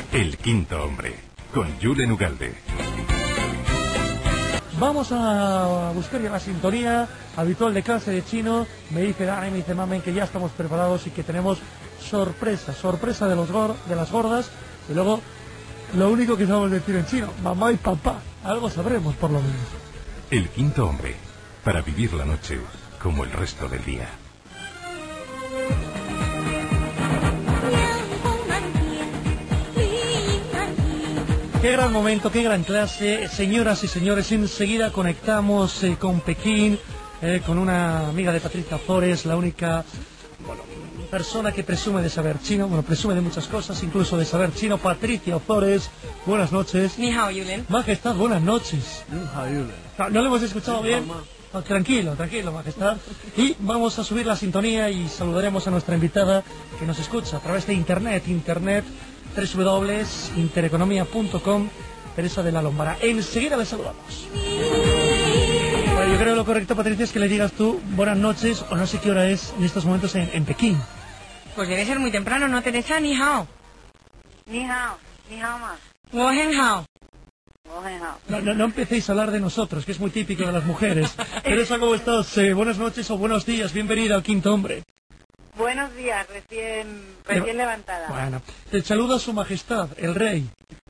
El quinto hombre, con Julen Ugalde. Vamos a buscar ya la sintonía habitual de clase de chino. Me dice Dani, me dice Mamen que ya estamos preparados y que tenemos sorpresa de las gordas. Y luego, lo único que sabemos decir en chino, mamá y papá. Algo sabremos, por lo menos. El quinto hombre, para vivir la noche como el resto del día. Qué gran momento, qué gran clase. Señoras y señores, enseguida conectamos con Pekín, con una amiga de Patricia Ozores, la única persona que presume de saber chino. Bueno, presume de muchas cosas, incluso de saber chino. Patricia Ozores, buenas noches. Ni hao, Julen. Majestad, buenas noches. Ni hao, Julen. ¿No le hemos escuchado bien? No, tranquilo, Majestad. Y vamos a subir la sintonía y saludaremos a nuestra invitada que nos escucha a través de internet www.intereconomia.com, Teresa de la Lombara. Enseguida le saludamos. Bueno, yo creo que lo correcto, Patricia, es que le digas tú buenas noches, o no sé qué hora es en estos momentos en Pekín. Pues debe ser muy temprano, ¿no, Teresa? Ni hao. Ni hao ma. Wo hen hao. No empecéis a hablar de nosotros, que es muy típico de las mujeres. Teresa, ¿cómo estás? Buenas noches o buenos días, bienvenida al quinto hombre. Buenos días, recién levantada. Bueno, te saluda su majestad, el rey.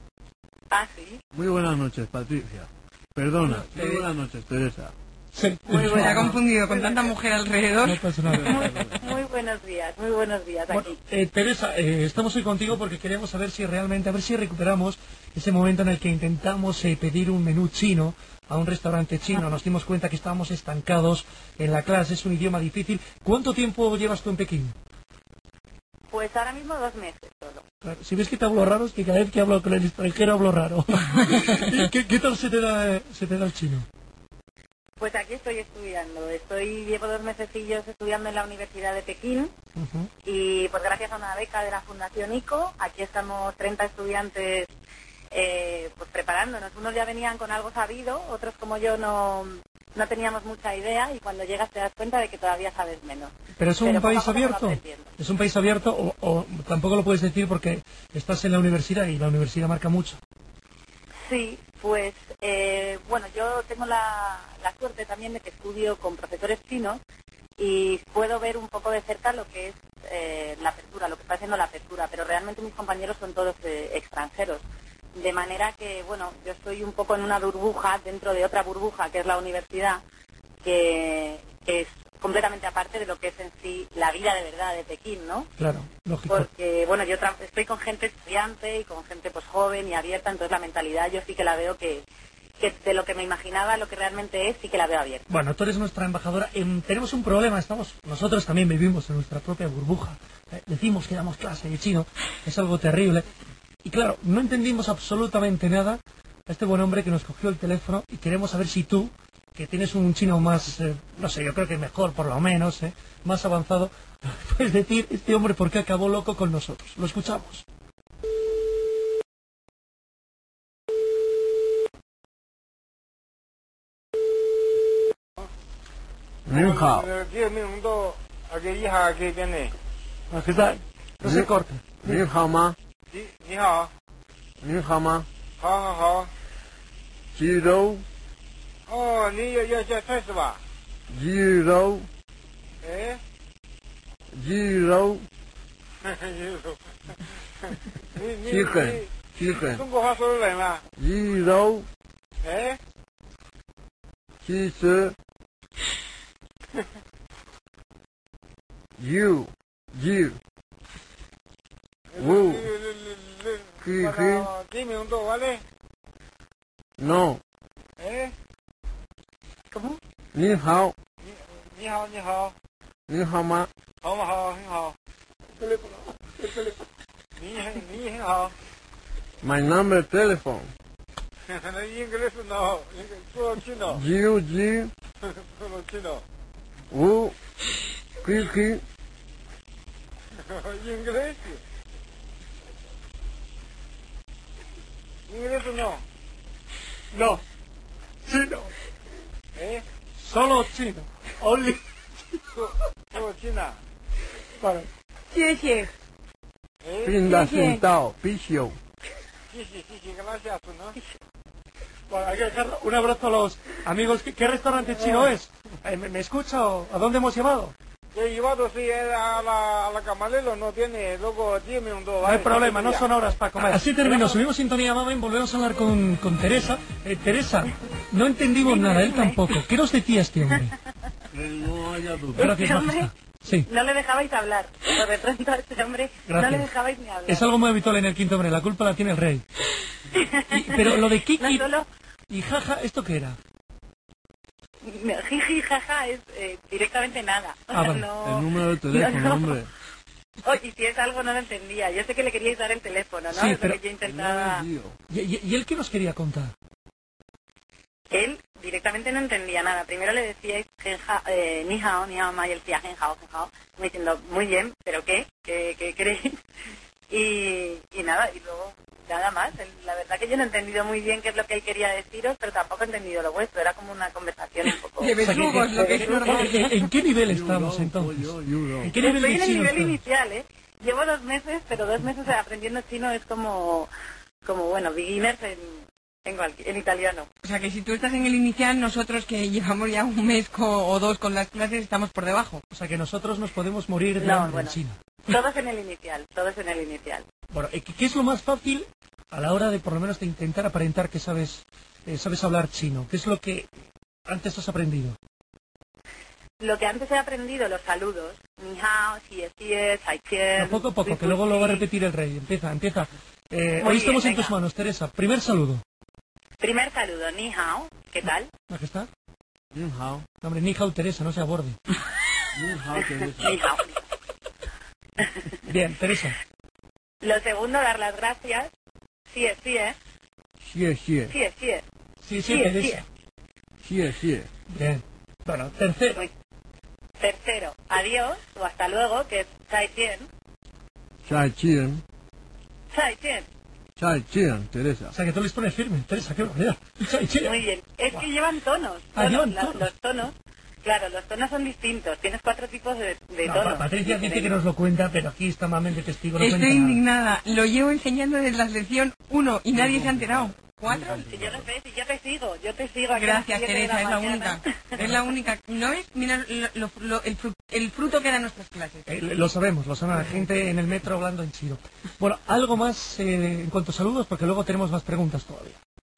Ah, sí. Muy buenas noches, Patricia. Perdona, muy buenas noches, Teresa. Sí. Muy bueno, ha confundido con tanta mujer alrededor. No pasa nada. Muy buenos días aquí. Bueno, Teresa, estamos hoy contigo porque queremos saber si realmente, a ver si recuperamos ese momento en el que intentamos pedir un menú chino a un restaurante chino. Nos dimos cuenta que estábamos estancados en la clase, es un idioma difícil. ¿Cuánto tiempo llevas tú en Pekín? Pues ahora mismo 2 meses solo. Claro, si ves que te hablo raro, es que cada vez que hablo con el extranjero hablo raro. ¿Qué tal se te da el chino? Pues aquí estoy estudiando. Llevo 2 mesecillos estudiando en la Universidad de Pekín. Y pues gracias a una beca de la Fundación ICO, aquí estamos 30 estudiantes pues preparándonos. Unos ya venían con algo sabido, otros como yo no teníamos mucha idea, y cuando llegas te das cuenta de que todavía sabes menos. ¿Pero es un país abierto? ¿Es un país abierto o tampoco lo puedes decir porque estás en la universidad y la universidad marca mucho? Sí, pues bueno, yo tengo la suerte también de que estudio con profesores chinos y puedo ver un poco de cerca lo que es la apertura, lo que está haciendo la apertura, pero realmente mis compañeros son todos extranjeros. De manera que, bueno, yo estoy un poco en una burbuja dentro de otra burbuja, que es la universidad, que es completamente aparte de lo que es en sí la vida de verdad de Pekín, ¿no? Claro, lógico. Porque, bueno, yo estoy con gente estudiante y con gente pues joven y abierta, entonces la mentalidad yo sí que la veo que de lo que me imaginaba, lo que realmente es, sí que la veo abierta. Bueno, tú eres nuestra embajadora. Tenemos un problema, nosotros también vivimos en nuestra propia burbuja. Decimos que damos clase de chino, es algo terrible. Y claro, no entendimos absolutamente nada a este buen hombre que nos cogió el teléfono y queremos saber si tú, que tienes un chino más, no sé, yo creo que mejor por lo menos, más avanzado, puedes decir, este hombre, ¿por qué acabó loco con nosotros? Lo escuchamos. Ni hao. Majestad, no se corte. Ni hao ma. 你好， Ni hao ma. 好好好。 鸡肉。 哦，你要叫菜是吧？ 鸡肉。 哎， 鸡肉。 鸡根。 中国话说的冷了。 鸡肉。 哎， 鸡翅。油。 Wu. ¿Qué minuto vale? No. ¿Cómo? Ni hao. 你好，你好， Ni hao ma. 好嘛好，很好。你很好。 My number telephone. 那应该是no，应该说去no。 G. 说去no。 Wu. Kiki. 应该是。 Inglés no. No, chino. Solo chino. Only. Solo China. Vale. 谢谢。 并的信道必修。 sí, gracias, ¿no? Bueno, hay que dejar un abrazo a los amigos. ¿Qué restaurante chino es? ¿Me escucha o a dónde hemos llevado? Yo he llevado, sí, a la Camarero, no tiene, luego tiene un dos. No hay problema, no son horas para comer. Así termino, subimos sintonía, mamen, volvemos a hablar con Teresa. Teresa, no entendimos nada, él tampoco. ¿Qué nos decía este hombre? No haya duda. Gracias, majestad. Sí. No le dejabais hablar. Por de pronto a este hombre Gracias. no le dejabais ni hablar. Es algo muy habitual en el quinto hombre, la culpa la tiene el rey. Pero lo de Kiki No solo y jaja, ¿esto qué era? jiji, jaja, es directamente nada. O Ah, sea, vale. no, El número de teléfono, no. hombre. Oh, y si es algo no lo entendía. Yo sé que le queríais dar el teléfono, ¿no? Sí, Es lo pero- que yo intentaba... Tío. ¿Y él qué nos quería contar? Él directamente no entendía nada. Primero le decíais ni hao, ma, y él decía gen hao, como diciendo, muy bien, ¿pero qué? ¿Qué queréis? Y nada, y luego nada más. La verdad que yo no he entendido muy bien qué es lo que él quería deciros, pero tampoco he entendido lo vuestro. Era como una conversación un poco... De besugos, lo que es normal. ¿En qué nivel estamos entonces? ¿En qué nivel Estoy de en el chino nivel estamos? inicial, ¿eh? Llevo 2 meses, pero 2 meses aprendiendo chino es como bueno, beginners en italiano. O sea que si tú estás en el inicial, nosotros que llevamos ya un mes o 2 con las clases, estamos por debajo. O sea que nosotros nos podemos morir de No, hambre bueno. en China. Todos en el inicial, todos en el inicial. Bueno, ¿qué es lo más fácil a la hora de, por lo menos, de intentar aparentar que sabes hablar chino? ¿Qué es lo que antes has aprendido? Lo que antes he aprendido, los saludos, ni hao, xie, sai qian, Poco a poco, que luego lo va a repetir el rey. Empieza. Muy Hoy estamos bien, en tus venga. manos, Teresa. Primer saludo. Primer saludo, ni hao, ¿qué tal? Majestad. Ni hao. No, hombre, ni hao, Teresa, no se aborde. Ni hao, Teresa. Ni hao. Bien, Teresa. Lo segundo, dar las gracias. Sí, Xie, xie. Sí, Sí, Teresa. Xie, xie. Bien. Bueno, tercero. Tercero, adiós o hasta luego, que es sai qian. Chai chien. Sai qian. Chai chien, Teresa. O sea que tú les pones firme, Teresa, qué barbaridad. Chai, chai. Muy bien. Es que llevan tonos. Ah, llevan tonos. Los tonos. Claro, los tonos son distintos. Tienes 4 tipos de No, tonos. Patricia dice que nos lo cuenta, pero aquí está Mamen de testigo. No Estoy cuenta nada. indignada. Lo llevo enseñando desde la lección 1 y nadie se ha enterado. 4. Si yo lo sé, si yo te sigo. Aquí Gracias, a las 7 de Teresa, es la mañana. única. Es la única. ¿No ves? Mira el fruto que dan nuestras clases. Lo sabemos la gente en el metro hablando en chino. Bueno, algo más en cuanto a saludos, porque luego tenemos más preguntas todavía.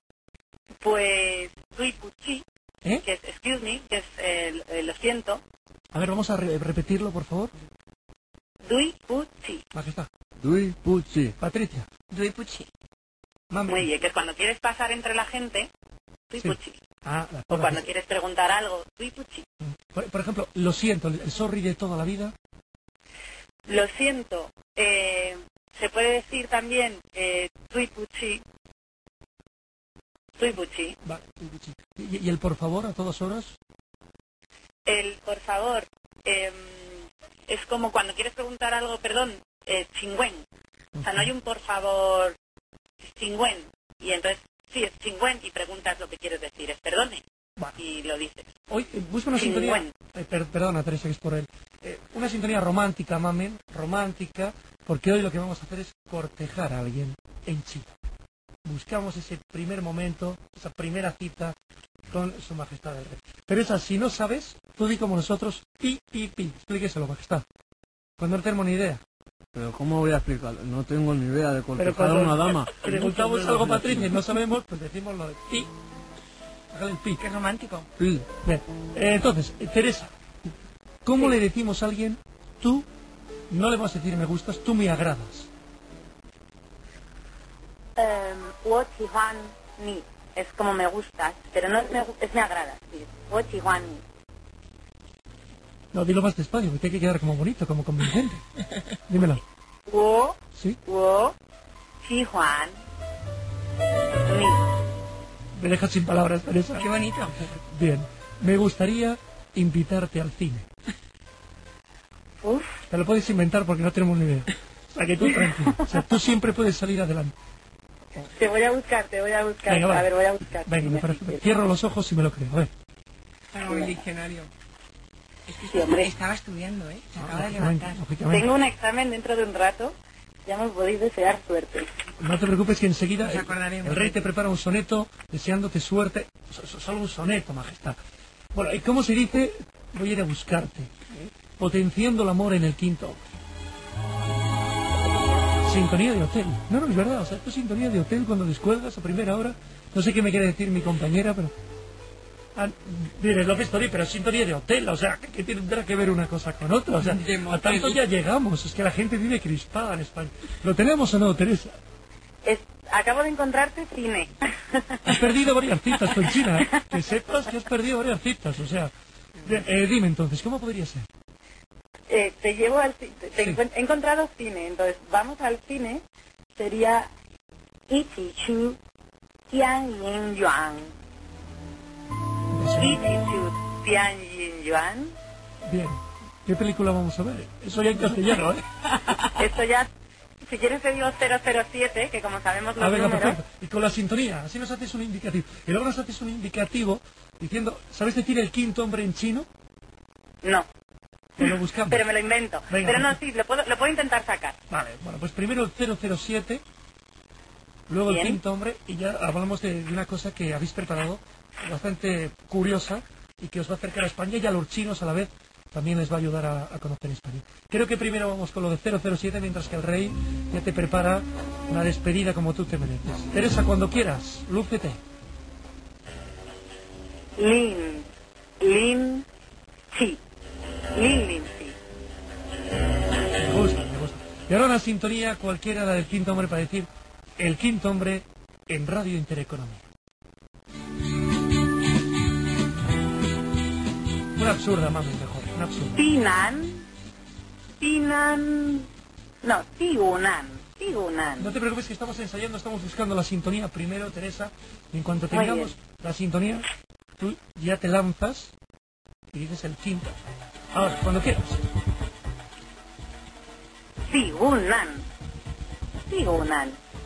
Pues, Dui Puchi, ¿Eh? que es excuse me, que es lo siento. A ver, vamos a repetirlo, por favor. Dui Puchi. Majestad. Dui puchi. Patricia. Dui puchi. Mamen. Muy bien, que es cuando quieres pasar entre la gente, Dui Sí. Puchi. Ah, la O porra. cuando quieres preguntar algo, Dui Puchi. Por ejemplo, lo siento, el sorry de toda la vida. Lo siento. Se puede decir también Dui Puchi. Dui Puchi. Va, y el por favor a todas horas. El por favor es como cuando quieres preguntar algo, perdón, chingüen. O sea, no hay un por favor chingüen. Y entonces, sí, es chingüen y preguntas lo que quieres decir, es perdone. Bueno. Y lo dices. Hoy busca una sintonía. Chingüen. Perdona, Teresa, que es por él. Una sintonía romántica, Mamen, romántica, porque hoy lo que vamos a hacer es cortejar a alguien en China. Buscamos ese primer momento, esa primera cita con su majestad el rey. Teresa, si no sabes, tú di como nosotros, pi. Explíqueselo, majestad. Cuando no tenemos ni idea. Pero ¿cómo voy a explicar? No tengo ni idea de Pero cortejar a una dama. preguntamos algo, Patricia, y no sabemos, pues decimos lo de pi. Hágale el pi. Qué romántico. Sí. Bien. Entonces, Teresa, ¿cómo le decimos a alguien, tú no le vas a decir me gustas, tú me agradas? Wo chi huan ni. Es como me gustas, pero no es me agrada. Sí. Wo chi huan ni. No, dilo más despacio, porque hay que quedar como bonito, como convincente. Dímelo. Wo ¿Sí? chi huan ni. Me dejas sin palabras, Teresa. Qué bonito. Bien. Me gustaría invitarte al cine. Uf. Te lo puedes inventar porque no tenemos ni idea. O sea, que tú tranquilo. O sea, tú siempre puedes salir adelante. Te voy a buscar. Venga, va. A ver, voy a buscar. Venga, me parece. Cierro los ojos y me lo creo. A ver. Tengo el diccionario. Es que Sí, hombre. estaba estudiando, ¿eh? Se acaba de Lógicamente, levantar. lógicamente. Tengo un examen dentro de un rato ya me podéis desear suerte. No te preocupes que enseguida Nos acordaremos. el rey te prepara un soneto deseándote suerte. Solo un soneto, majestad. Bueno, ¿y cómo se dice? Voy a ir a buscarte. Potenciando el amor en el quinto. Sintonía de hotel. No, es verdad. O sea, esto es sintonía de hotel cuando descuelgas a primera hora. No sé qué me quiere decir mi compañera, pero... Mire, López Tori, pero es sintonía de hotel. O sea, ¿qué tendrá que ver una cosa con otra? O sea, a tanto ya llegamos. Es que la gente vive crispada en España. ¿Lo tenemos o no, Teresa? Acabo de encontrarte cine. Has perdido varias citas con China, ¿eh? Que sepas que has perdido varias citas. O sea, dime entonces, ¿cómo podría ser? Te llevo al cine. Sí. He encontrado cine, entonces vamos al cine. Sería Ichi Chu Tianyin Yuan. Ichi Chu Tianyin Yuan. Bien. ¿Qué película vamos a ver? Eso ya en castellano, ¿eh? Esto ya, si quieres te digo 007, que como sabemos los Venga, números... perfecto. Y con la sintonía, así nos haces un indicativo. Y luego nos haces un indicativo diciendo, ¿sabes decir el quinto hombre en chino? No, Pues lo buscamos. pero me lo invento. Venga, Pero no, perfecto. sí, lo puedo intentar sacar. Vale, bueno, pues primero el 007, luego el Bien. quinto hombre, y ya hablamos de una cosa que habéis preparado, bastante curiosa, y que os va a acercar a España, y a los chinos a la vez también les va a ayudar a conocer España. Creo que primero vamos con lo de 007, mientras que el rey ya te prepara una despedida como tú te mereces. Teresa, cuando quieras, lúcete. Lin Chi. Lin Chi. Me gusta, me gusta. Y ahora una sintonía cualquiera, la del quinto hombre, para decir el quinto hombre en Radio Intereconomía. Una absurda, mami, mejor, una absurda. Tigunan. No te preocupes que estamos ensayando, estamos buscando la sintonía primero, Teresa. Y en cuanto Muy tengamos bien. la sintonía, tú ya te lanzas y dices el quinto. Ahora, cuando quieras. Tigunan.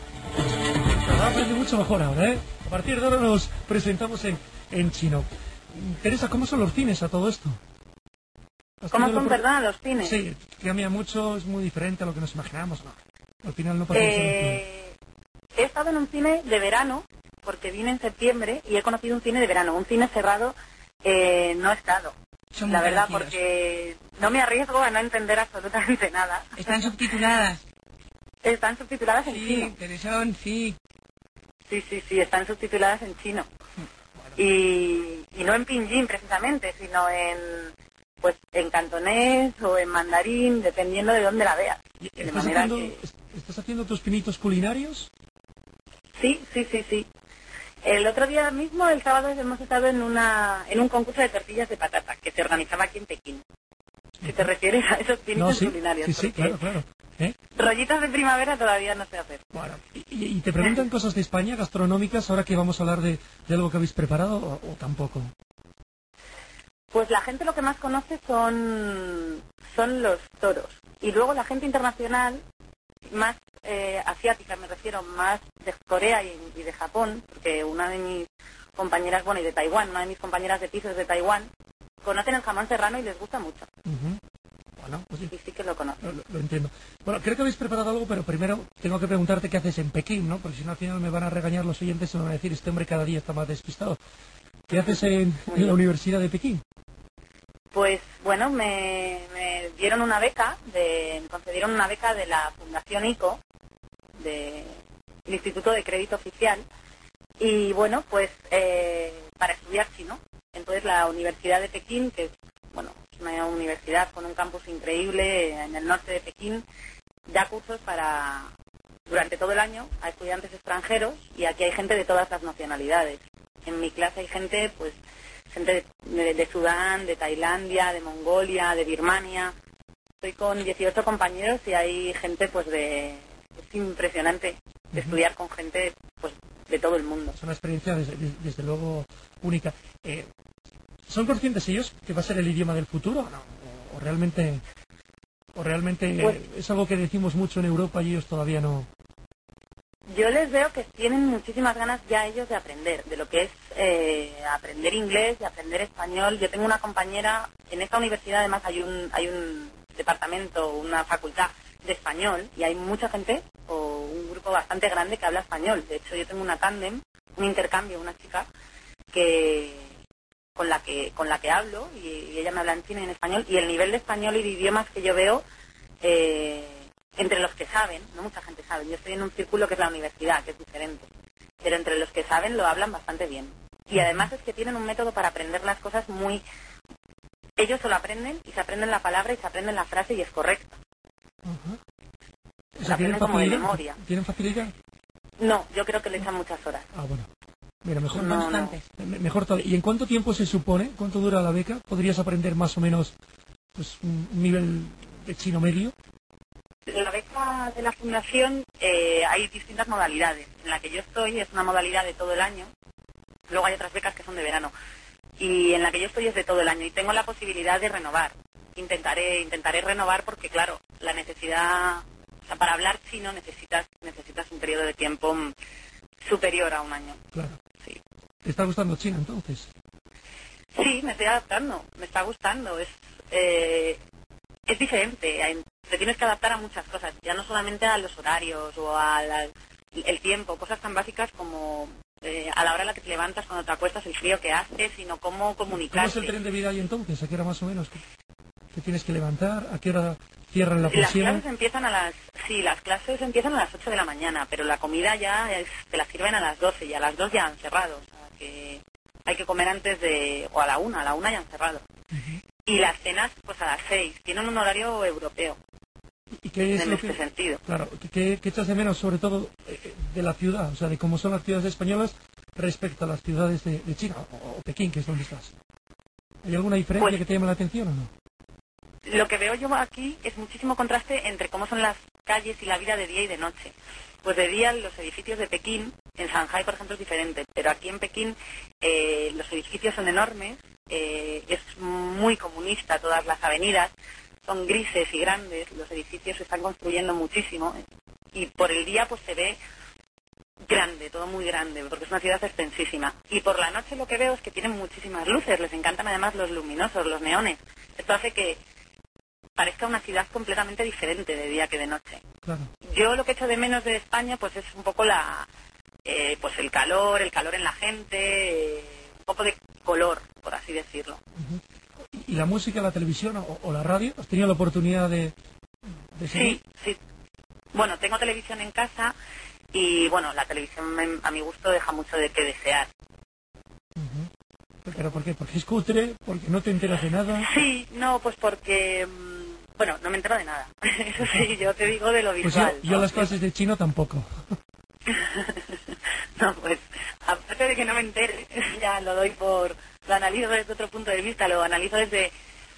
Aprende mucho mejor ahora, ¿eh? A partir de ahora nos presentamos en chino. Teresa, ¿cómo son los cines a todo esto? ¿Has ¿Cómo tenido son, la perdón, los cines? Sí, cambia mucho, es muy diferente a lo que nos imaginamos. No, al final no pasa mucho. He estado en un cine de verano, porque vine en septiembre y he conocido un cine de verano. Un cine cerrado no he estado. Son La muy verdad, parecidos. porque no me arriesgo a no entender absolutamente nada. Están subtituladas. Están subtituladas en Sí, chino. pero son, sí. Sí, están subtituladas en chino. Y no en pinyin precisamente, sino en cantonés o en mandarín, dependiendo de dónde la veas. De ¿Estás manera haciendo, que... ¿Estás haciendo tus pinitos culinarios? Sí. El otro día mismo, el sábado, hemos estado en un concurso de tortillas de patata que se organizaba aquí en Pekín. Si te refieres a esos pinitos culinarios. Sí, porque claro. ¿Eh? rollitos de primavera todavía no sé hacer. Bueno, y te preguntan cosas de España, gastronómicas, ahora que vamos a hablar de algo que habéis preparado, o tampoco. Pues la gente lo que más conoce son los toros. Y luego la gente internacional, más asiática me refiero, más de Corea y de Japón, porque una de mis compañeras, y de Taiwán, una de mis compañeras de piso es de Taiwán, conocen el jamón serrano y les gusta mucho. Ujú. Bueno, pues sí, Y sí que lo conocen. lo entiendo. Bueno, creo que habéis preparado algo, pero primero tengo que preguntarte qué haces en Pekín, ¿no? Porque si no al final me van a regañar los oyentes y me van a decir, este hombre cada día está más despistado. ¿Qué haces en la Universidad de Pekín? Pues bueno, me dieron una beca, me concedieron una beca de la Fundación ICO, del Instituto de Crédito Oficial, y bueno, pues para estudiar chino. Entonces la Universidad de Pekín, que es una universidad con un campus increíble en el norte de Pekín, da cursos durante todo el año a estudiantes extranjeros, y aquí hay gente de todas las nacionalidades. En mi clase hay gente de Sudán, de Tailandia, de Mongolia, de Birmania. Estoy con 18 compañeros y hay gente es impresionante estudiar con gente de todo el mundo. Es una experiencia desde luego única. ¿Son conscientes ellos que va a ser el idioma del futuro o no? ¿O realmente Pues- es algo que decimos mucho en Europa y ellos todavía no? Yo les veo que tienen muchísimas ganas ya ellos de aprender, de lo que es aprender inglés, de aprender español. Yo tengo una compañera, en esta universidad además hay un departamento, una facultad de español y hay mucha gente o un grupo bastante grande que habla español. De hecho, yo tengo una tándem, un intercambio, una chica que con la que hablo y ella me habla en chino y en español, y el nivel de español y de idiomas que yo veo entre los que saben, no mucha gente sabe, yo estoy en un círculo que es la universidad, que es diferente, pero entre los que saben lo hablan bastante bien. Y además es que tienen un método para aprender las cosas muy... Ellos se lo aprenden y se aprenden la palabra y se aprenden la frase y es correcta. O sea, ¿tienen como de facilidad? memoria. ¿Tienen facilidad? No, yo creo que le echan muchas horas. Ah, bueno. Mira, mejor, No. mejor todavía. ¿Y en cuánto tiempo se supone, cuánto dura la beca? ¿Podrías aprender más o menos pues un nivel de chino medio? En la beca de la fundación hay distintas modalidades. En la que yo estoy es una modalidad de todo el año. Luego hay otras becas que son de verano. Y en la que yo estoy es de todo el año. Y tengo la posibilidad de renovar. Intentaré renovar porque, claro, la necesidad... O sea, para hablar chino necesitas un periodo de tiempo superior a un año. Claro. Sí. ¿Te está gustando China, entonces? Sí, me estoy adaptando. Me está gustando. Es diferente. Te tienes que adaptar a muchas cosas. Ya no solamente a los horarios o el tiempo. Cosas tan básicas como... a la hora en la que te levantas, cuando te acuestas, el frío que hace, sino cómo comunicarse. ¿Cómo es el tren de vida ahí entonces? ¿A qué hora más o menos te tienes que levantar? ¿A qué hora cierran la Las presión? clases empiezan las clases empiezan a las 8 de la mañana, pero la comida ya te la sirven a las 12 y a las 2 ya han cerrado. O sea, que hay que comer antes o a la 1 ya han cerrado. Y las cenas, pues a las 6. Tienen un horario europeo. ¿Y qué es en lo este que, sentido. Claro, ¿qué echas de menos sobre todo de la ciudad? O sea, de cómo son las ciudades españolas respecto a las ciudades de China o Pekín, que es donde estás. ¿Hay alguna diferencia Pues, que te llame la atención o no? Lo que veo yo aquí es muchísimo contraste entre cómo son las calles y la vida de día y de noche. Pues de día los edificios de Pekín, en Shanghái por ejemplo es diferente, pero aquí en Pekín los edificios son enormes, es muy comunista todas las avenidas, son grises y grandes, los edificios se están construyendo muchísimo y por el día pues se ve grande, todo muy grande, porque es una ciudad extensísima. Y por la noche lo que veo es que tienen muchísimas luces, les encantan además los luminosos, los neones. Esto hace que parezca una ciudad completamente diferente de día que de noche. Claro. Yo lo que echo de menos de España pues es un poco pues el calor en la gente, un poco de color, por así decirlo. ¿Y la música, la televisión o la radio? ¿Has tenido la oportunidad de seguir? Sí. Bueno, tengo televisión en casa y bueno, la televisión a mi gusto deja mucho de qué desear. ¿Pero por qué? ¿Porque es cutre? ¿Porque no te enteras de nada? Sí, no, pues porque... Bueno, no me entero de nada. Eso sí, yo te digo de lo Pues visual. yo las clases de chino tampoco. No, pues, aparte de que no me entere, ya lo analizo desde otro punto de vista, lo analizo desde...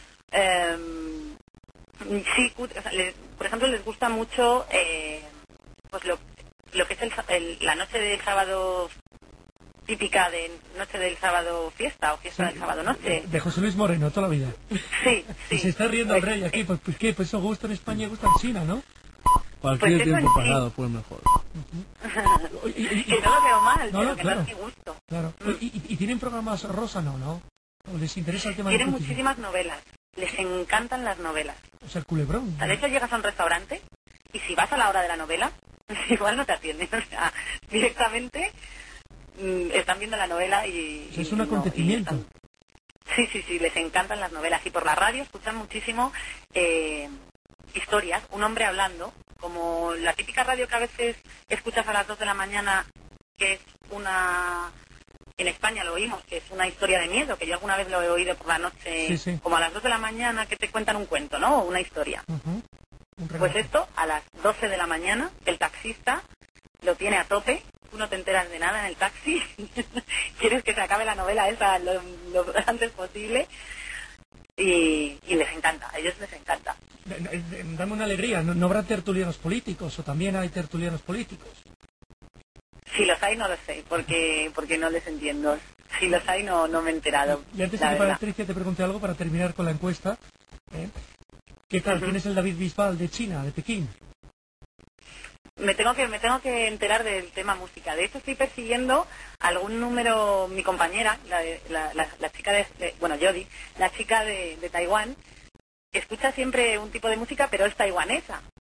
sí, o sea, por ejemplo, les gusta mucho pues lo que es la noche del sábado típica de noche del sábado fiesta o fiesta del sábado noche. De José Luis Moreno, toda la vida. Sí. Y se está riendo el rey aquí, pues ¿qué? Pues eso gusta en España, gusta en China, ¿no? Cualquier Pues eso tiempo sí. pasado fue mejor. Que no lo veo mal, No, pero no, que claro. no es mi gusto. Claro. ¿Y tienen programas rosa? No. ¿O les interesa el tema Tienen del cooking? muchísimas novelas. Les encantan las novelas. O sea, el culebrón. O sea, de hecho, llegas a un restaurante y si vas a la hora de la novela, igual no te atienden. O sea, directamente están viendo la novela y... O sea, es un y acontecimiento. Sí, les encantan las novelas. Y por la radio escuchan muchísimo historias, un hombre hablando, como la típica radio que a veces escuchas a las 2 de la mañana, que es una... En España lo oímos, que es una historia de miedo, que yo alguna vez lo he oído por la noche, Sí. como a las 2 de la mañana, que te cuentan un cuento, ¿no? O una historia. Un Pues relato. esto, a las 12 de la mañana, el taxista lo tiene a tope, tú no te enteras de nada en el taxi, quieres que se acabe la novela esa lo antes posible, y les encanta, a ellos les encanta. Dame una alegría, ¿no habrá tertulianos políticos o también hay tertulianos políticos? Si los hay no lo sé, porque no les entiendo. Si los hay no me he enterado. Y antes de la que verdad. Patricia te pregunte algo para terminar con la encuesta, ¿qué tal? ¿Quién es el David Bisbal de China, de Pekín? Me tengo que enterar del tema música. De hecho, estoy persiguiendo algún número, mi compañera, la chica Jody, la chica de Taiwán, escucha siempre un tipo de música, pero es taiwanesa.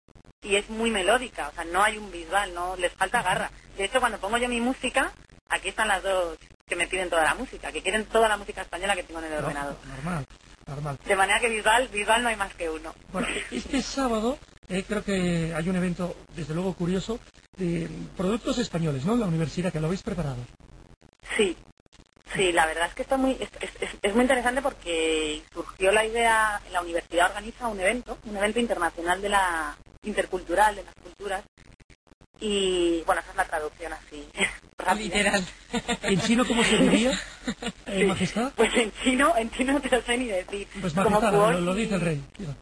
y es muy melódica, o sea, no hay un Bisbal, no les falta garra. De hecho, cuando pongo yo mi música, aquí están las dos que me piden toda la música, que quieren toda la música española que tengo en el ordenador. Normal. De manera que Bisbal no hay más que uno. Bueno, este sábado creo que hay un evento, desde luego curioso, de productos españoles, ¿no? En la universidad, que lo habéis preparado. Sí, la verdad es que está es muy interesante porque surgió la idea, la universidad organiza un evento internacional de la intercultural, de las culturas, y bueno, esa es la traducción así, rápida. Literal. ¿En chino cómo se diría, Sí. Majestad? Pues en chino no te lo sé ni decir. Pues Como Majestad, lo dice el rey.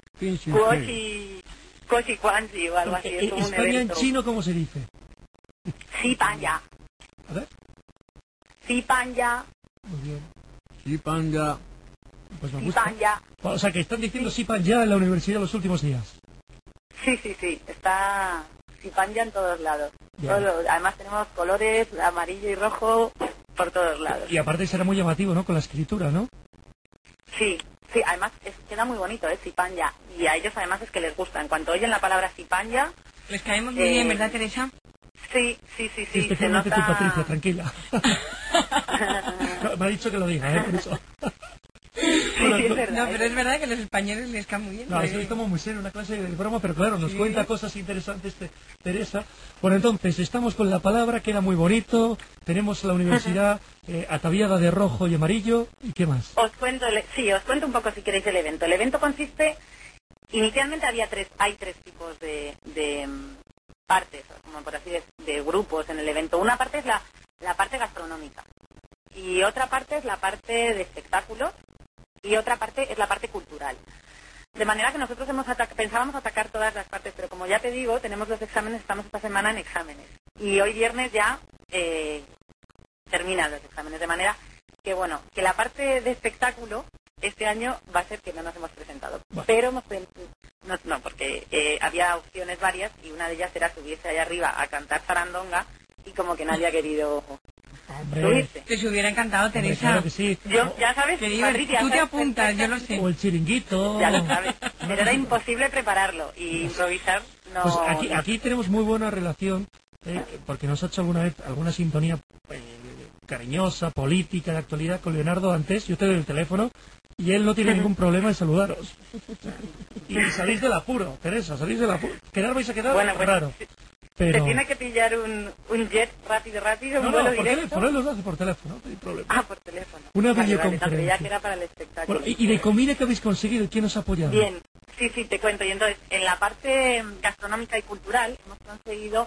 Kuoshi Kwanzi o algo así, es como un España en evento. chino, ¿cómo se dice? Sí, Panya. A ver. Sí, Panya. Muy bien. Sí, panga. Pues me Sí, gusta. Panya. O sea, que están diciendo Sipan ya en la universidad los últimos días. Sí, está Sipanya en todos lados. Bien. Además tenemos colores amarillo y rojo por todos lados. Y aparte será muy llamativo, ¿no? Con la escritura, ¿no? Sí, además queda muy bonito, Sipanya. Y a ellos además es que les gusta. En cuanto oyen la palabra Sipanya, Les caemos muy bien, ¿verdad, Teresa? sí, Y se especialmente nota... tú, Patricia, tranquila. No, me ha dicho que lo diga, por eso. Sí, es verdad. No, pero es verdad que los españoles les caen muy bien. No, eso estamos muy serio, una clase de broma, pero claro, nos cuenta cosas interesantes Teresa. Bueno, entonces, estamos con la palabra, queda muy bonito, tenemos la universidad ataviada de rojo y amarillo, ¿y qué más? Os cuento un poco si queréis el evento. El evento consiste, inicialmente hay tres tipos de partes, como por así decir, de grupos en el evento. Una parte es la parte gastronómica y otra parte es la parte de espectáculos y otra parte es la parte cultural. De manera que nosotros pensábamos atacar todas las partes, pero como ya te digo, tenemos los exámenes, estamos esta semana en exámenes. Y hoy viernes ya terminan los exámenes, de manera que, bueno, que la parte de espectáculo este año va a ser que no nos hemos presentado. Bueno. Pero no, porque había opciones varias y una de ellas era subirse allá arriba a cantar zarandonga y como que nadie ha querido Hombre, subirse. Que se hubiera encantado, hombre, Teresa. claro que sí. Yo, ya sabes, Qué divertido. Patricia, Tú te ¿sabes? apuntas, yo lo sé. O el chiringuito. Ya lo sabes. Pero era imposible prepararlo y improvisar no... Pues aquí tenemos muy buena relación, porque nos ha hecho alguna vez alguna sintonía cariñosa, política, de actualidad con Leonardo antes. Yo te doy el teléfono y él no tiene ningún problema en saludaros. Y salís del apuro, Teresa, salís del apuro. Quedar vais a quedar Bueno, pues, raro. Te Pero... tiene que pillar un jet rápido, No, un vuelo por directo. teléfono, él los hace por teléfono, no hay problema. Por teléfono. Una Vale, videoconferencia. no, creía que era para el espectáculo. Bueno, y de comida que habéis conseguido, ¿quién os ha apoyado? Bien, sí, te cuento. Y entonces, en la parte gastronómica y cultural hemos conseguido,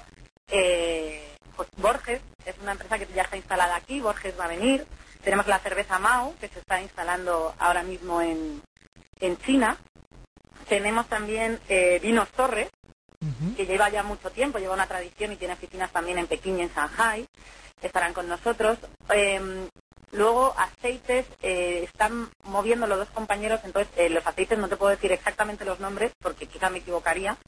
pues Borges, es una empresa que ya está instalada aquí, Borges va a venir. Tenemos la cerveza Mao, que se está instalando ahora mismo en China. Tenemos también Vinos Torres, Ujú. que lleva ya mucho tiempo, lleva una tradición y tiene oficinas también en Pekín y en Shanghai. Estarán con nosotros. Luego, aceites, están moviendo los dos compañeros, entonces los aceites no te puedo decir exactamente los nombres porque quizá me equivocaría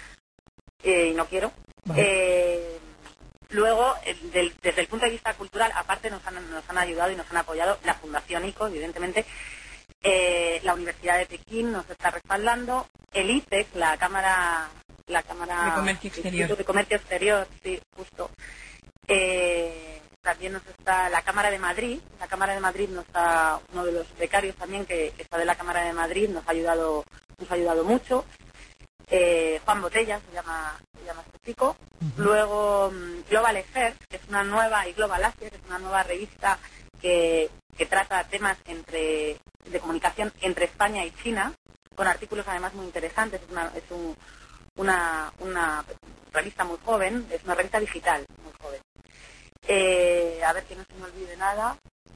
y no quiero. Vale. Luego, desde el punto de vista cultural, aparte nos han ayudado y nos han apoyado la Fundación ICO, evidentemente, la Universidad de Pekín nos está respaldando, el ICEX, la Cámara De Comercio Exterior. de Comercio Exterior, sí, justo. También nos está la Cámara de Madrid. La Cámara de Madrid nos está, uno de los becarios también que está de la Cámara de Madrid, nos ha ayudado mucho. Juan Botella se llama este chico. Luego Global Affairs, que es una nueva, y Global Asia, que es una nueva revista que trata temas de comunicación entre España y China, con artículos además muy interesantes. Es una revista muy joven, es una revista digital muy joven. A ver que no se me olvide nada.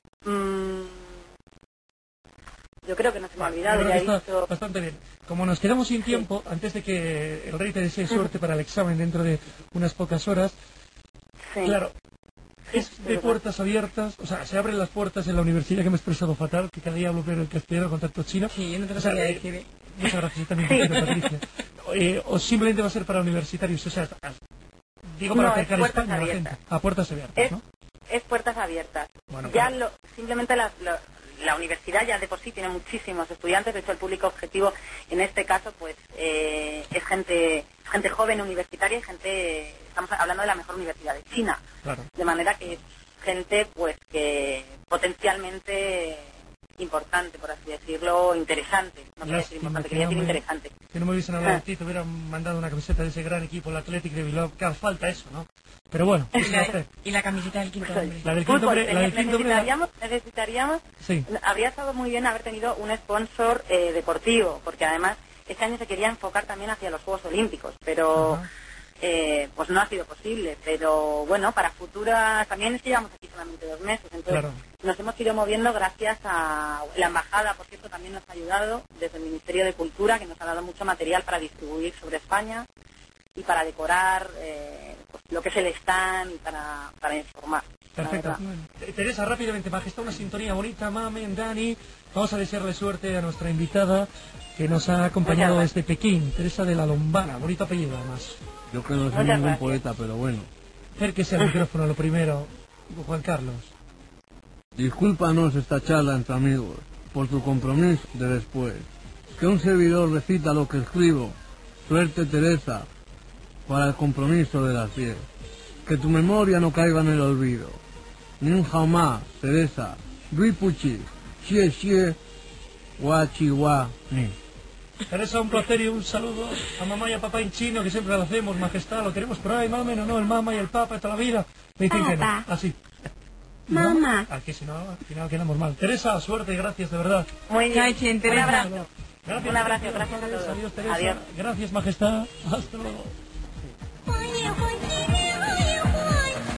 Yo creo que no se me ha olvidado, Yo ya creo he que está dicho... bastante bien. Como nos quedamos sin tiempo, antes de que el rey te desee suerte para el examen dentro de unas pocas horas, Sí. claro, Sí, es de puertas abiertas, o sea, se abren las puertas en la universidad, que me he expresado fatal, que cada día hablo peor el castellano, contacto chino. Sí, yo no te lo O sea, sabía decir. muchas gracias, yo también te quiero, Patricia. O simplemente va a ser para universitarios, o sea, digo para No, es acercar puertas España a la abiertas. gente. A puertas abiertas, ¿no? Es puertas abiertas. Bueno, Ya claro. simplemente la universidad ya de por sí tiene muchísimos estudiantes, de hecho el público objetivo en este caso pues es gente gente joven universitaria y gente, estamos hablando de la mejor universidad de China. Claro. De manera que es gente pues que potencialmente importante, por así decirlo, interesante. No quería decir importante, quería decir interesante. Si no me hubiesen hablado de ti, te hubieran mandado una camiseta de ese gran equipo, el Athletic de Bilbao, que hace falta eso, ¿no? Pero bueno, Y la camiseta del quinto hombre. la del quinto hombre, la del quinto hombre. Necesitaríamos, Sí. habría estado muy bien haber tenido un sponsor deportivo, porque además este año se quería enfocar también hacia los Juegos Olímpicos, pero Ajá. pues no ha sido posible. Pero bueno, para futuras, también es que llevamos aquí solamente 2 meses, entonces Claro. nos hemos ido moviendo gracias a la embajada, por cierto, también nos ha ayudado desde el Ministerio de Cultura, que nos ha dado mucho material para distribuir sobre España y para decorar pues, lo que es el stand y para informar. la Perfecto. verdad. Teresa, rápidamente, Majestad, una sintonía bonita, Mamen, Dani. Vamos a desearle suerte a nuestra invitada que nos ha acompañado Muchas desde Pekín, Teresa de la Lombana, bonito apellido además. Yo que no soy Muchas ningún gracias. poeta, pero bueno. Acérquese al micrófono lo primero, Juan Carlos. Discúlpanos esta charla entre amigos por tu compromiso de después. Que un servidor recita lo que escribo. Suerte, Teresa, para el compromiso de las 10. Que tu memoria no caiga en el olvido. Ni un jamás, Teresa. Ruipuchi, xie xie, guachiwa, ni. Teresa, un placer y un saludo a mamá y a papá en chino, que siempre lo hacemos, Majestad, lo queremos por ahí, Mamen, o no, el mamá y el papa, toda la vida. Me dicen que no, Papa. así. Mamá. Aquí si no, al final quedamos mal. Teresa, suerte y gracias, de verdad. Muy bien. Gracias, Un Teresa. abrazo. Gracias, Un abrazo, Teresa. gracias a todos. Adiós, Teresa. Adiós. Gracias, Majestad. Hasta luego.